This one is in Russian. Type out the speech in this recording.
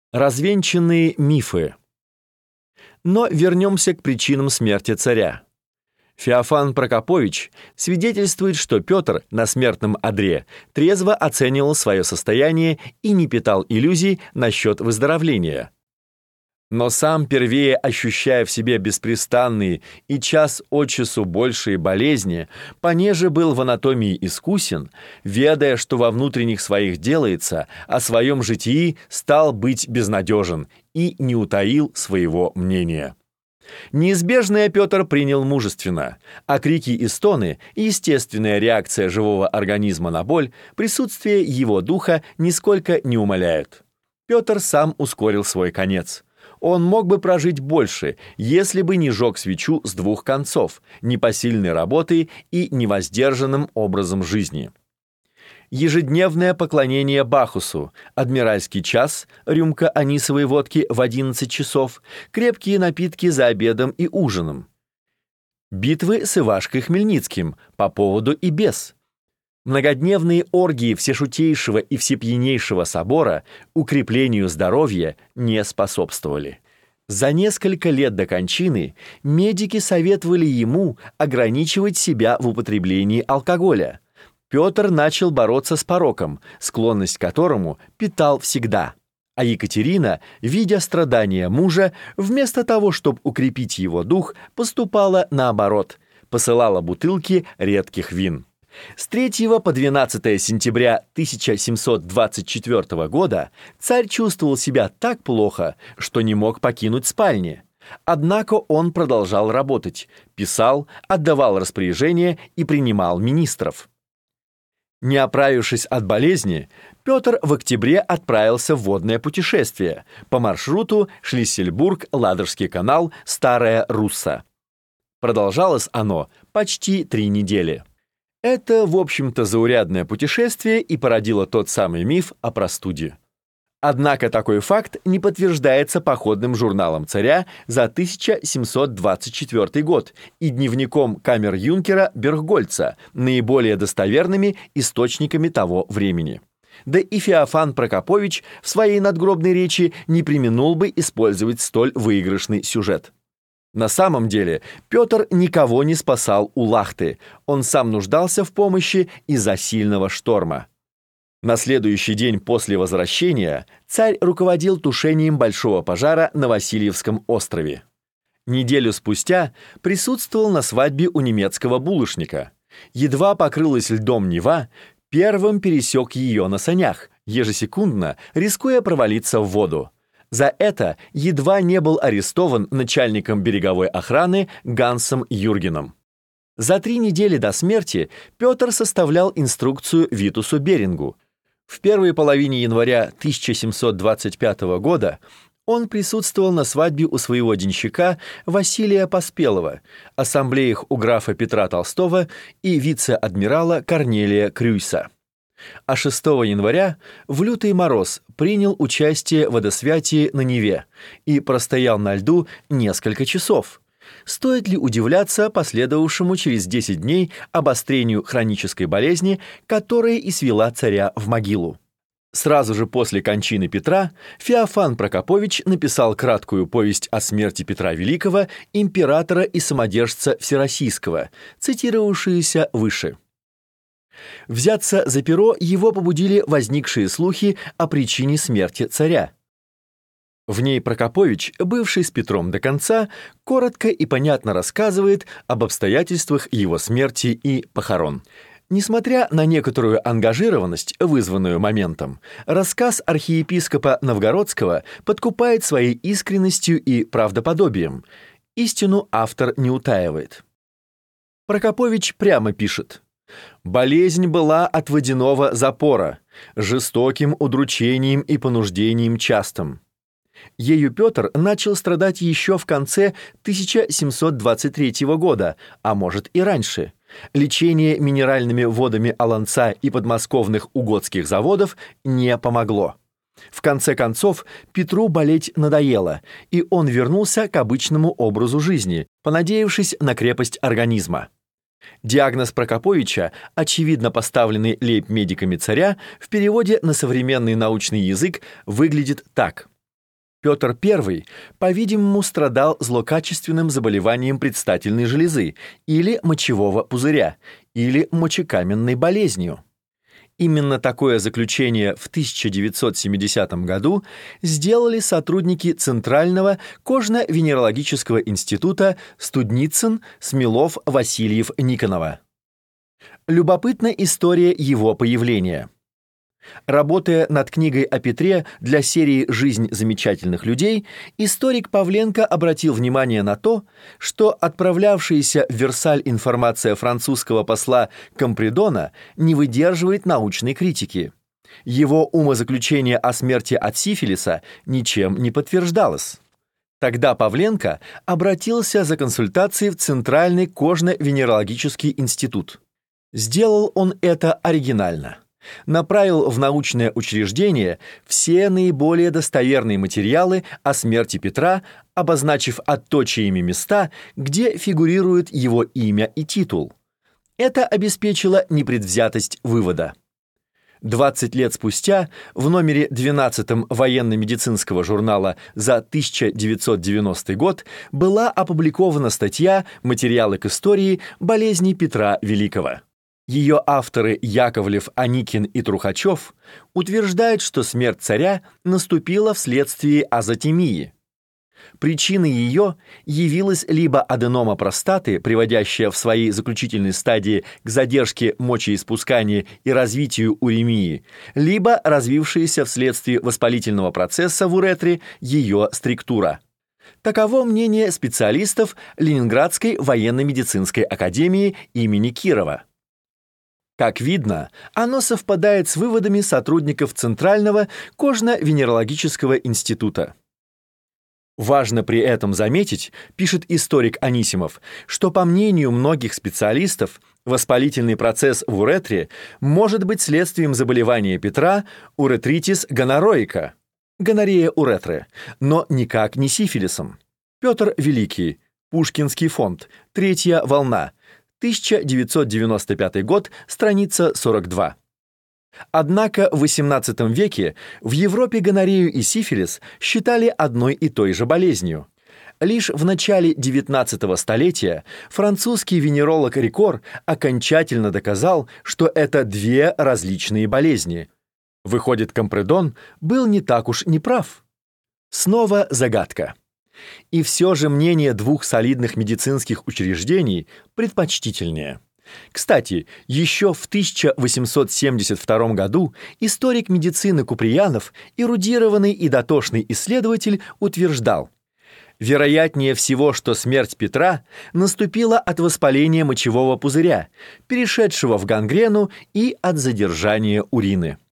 Развенчанные мифы. Но вернемся к причинам смерти царя. Феофан Прокопович свидетельствует, что Петр на смертном одре трезво оценивал свое состояние и не питал иллюзий насчет выздоровления. Но сам первее, ощущая в себе беспрестанные и час от часу большие болезни, понеже был в анатомии искусен, ведая, что во внутренних своих делается, о своем житии стал быть безнадежен и не утаил своего мнения. Неизбежное Петр принял мужественно, а крики и стоны, естественная реакция живого организма на боль, присутствие его духа нисколько не умаляют. Петр сам ускорил свой конец. Он мог бы прожить больше, если бы не жег свечу с двух концов, непосильной работой и невоздержанным образом жизни. Ежедневное поклонение Бахусу, адмиральский час, рюмка анисовой водки в 11 часов, крепкие напитки за обедом и ужином. Битвы с Ивашкой Хмельницким по поводу и без. Многодневные оргии всешутейшего и всепьянейшего собора укреплению здоровья не способствовали. За несколько лет до кончины медики советовали ему ограничивать себя в употреблении алкоголя. Петр начал бороться с пороком, склонность к которому питал всегда. А Екатерина, видя страдания мужа, вместо того, чтобы укрепить его дух, поступала наоборот, посылала бутылки редких вин. С 3 по 12 сентября 1724 года царь чувствовал себя так плохо, что не мог покинуть спальни. Однако он продолжал работать, писал, отдавал распоряжения и принимал министров. Не оправившись от болезни, Петр в октябре отправился в водное путешествие по маршруту Шлиссельбург-Ладожский канал Старая Русса. Продолжалось оно почти 3 недели. Это, в общем-то, заурядное путешествие и породило тот самый миф о простуде. Однако такой факт не подтверждается походным журналом царя за 1724 год и дневником камер-юнкера Берггольца, наиболее достоверными источниками того времени. Да и Феофан Прокопович в своей надгробной речи не преминул бы использовать столь выигрышный сюжет. На самом деле Петр никого не спасал у Лахты, он сам нуждался в помощи из-за сильного шторма. На следующий день после возвращения царь руководил тушением большого пожара на Васильевском острове. Неделю спустя присутствовал на свадьбе у немецкого булочника. Едва покрылась льдом Нева, первым пересек ее на санях, ежесекундно рискуя провалиться в воду. За это едва не был арестован начальником береговой охраны Гансом Юргеном. За 3 недели до смерти Петр составлял инструкцию Витусу Берингу. В первой половине января 1725 года он присутствовал на свадьбе у своего денщика Василия Поспелого, ассамблеях у графа Петра Толстого и вице-адмирала Корнелия Крюйса. А 6 января в лютый мороз принял участие в водосвятии на Неве и простоял на льду несколько часов. Стоит ли удивляться последовавшему через 10 дней обострению хронической болезни, которая и свела царя в могилу? Сразу же после кончины Петра Феофан Прокопович написал краткую повесть о смерти Петра Великого, императора и самодержца Всероссийского, цитировавшуюся выше. Взяться за перо его побудили возникшие слухи о причине смерти царя. В ней Прокопович, бывший с Петром до конца, коротко и понятно рассказывает об обстоятельствах его смерти и похорон. Несмотря на некоторую ангажированность, вызванную моментом, рассказ архиепископа Новгородского подкупает своей искренностью и правдоподобием. Истину автор не утаивает. Прокопович прямо пишет: «Болезнь была от водяного запора, жестоким удручением и понуждением частым. Ею Петр начал страдать еще в конце 1723 года, а может и раньше. Лечение минеральными водами Аланца и подмосковных угодских заводов не помогло. В конце концов, Петру болеть надоело, и он вернулся к обычному образу жизни, понадеявшись на крепость организма. Диагноз Прокоповича, очевидно поставленный лейб-медиками царя, в переводе на современный научный язык выглядит так: Петр I, по-видимому, страдал злокачественным заболеванием предстательной железы или мочевого пузыря, или мочекаменной болезнью. Именно такое заключение в 1970 году сделали сотрудники Центрального кожно-венерологического института Студницын, Смелов, Васильев, Никонова. Любопытна история его появления. Работая над книгой о Петре для серии «Жизнь замечательных людей», историк Павленко обратил внимание на то, что отправлявшаяся в Версаль информация французского посла Компридона не выдерживает научной критики. Его умозаключение о смерти от сифилиса ничем не подтверждалось. Тогда Павленко обратился за консультацией в Центральный кожно-венерологический институт. Сделал он это оригинально. Направил в научное учреждение все наиболее достоверные материалы о смерти Петра, обозначив отточиями места, где фигурирует его имя и титул. Это обеспечило непредвзятость вывода. 20 лет спустя в номере 12 военно-медицинского журнала за 1990 год была опубликована статья «Материалы к истории болезни Петра Великого». Ее авторы Яковлев, Аникин и Трухачев утверждают, что смерть царя наступила вследствие азотемии. Причиной ее явилась либо аденома простаты, приводящая в своей заключительной стадии к задержке мочеиспускания и развитию уремии, либо развившаяся вследствие воспалительного процесса в уретре ее структура. Таково мнение специалистов Ленинградской военно-медицинской академии имени Кирова. Как видно, оно совпадает с выводами сотрудников Центрального кожно-венерологического института. Важно при этом заметить, пишет историк Анисимов, что, по мнению многих специалистов, воспалительный процесс в уретре может быть следствием заболевания Петра уретритис гонороика, гонорея уретры, но никак не сифилисом. Петр Великий, Пушкинский фонд, третья волна, 1995 год, страница 42. Однако в XVIII веке в Европе гонорею и сифилис считали одной и той же болезнью. Лишь в начале XIX столетия французский венеролог Рикор окончательно доказал, что это две различные болезни. Выходит, Компридон был не так уж неправ. Снова загадка. И все же мнение двух солидных медицинских учреждений предпочтительнее. Кстати, еще в 1872 году историк медицины Куприянов, эрудированный и дотошный исследователь, утверждал: вероятнее всего, что смерть Петра наступила от воспаления мочевого пузыря, перешедшего в гангрену, и от задержания урины.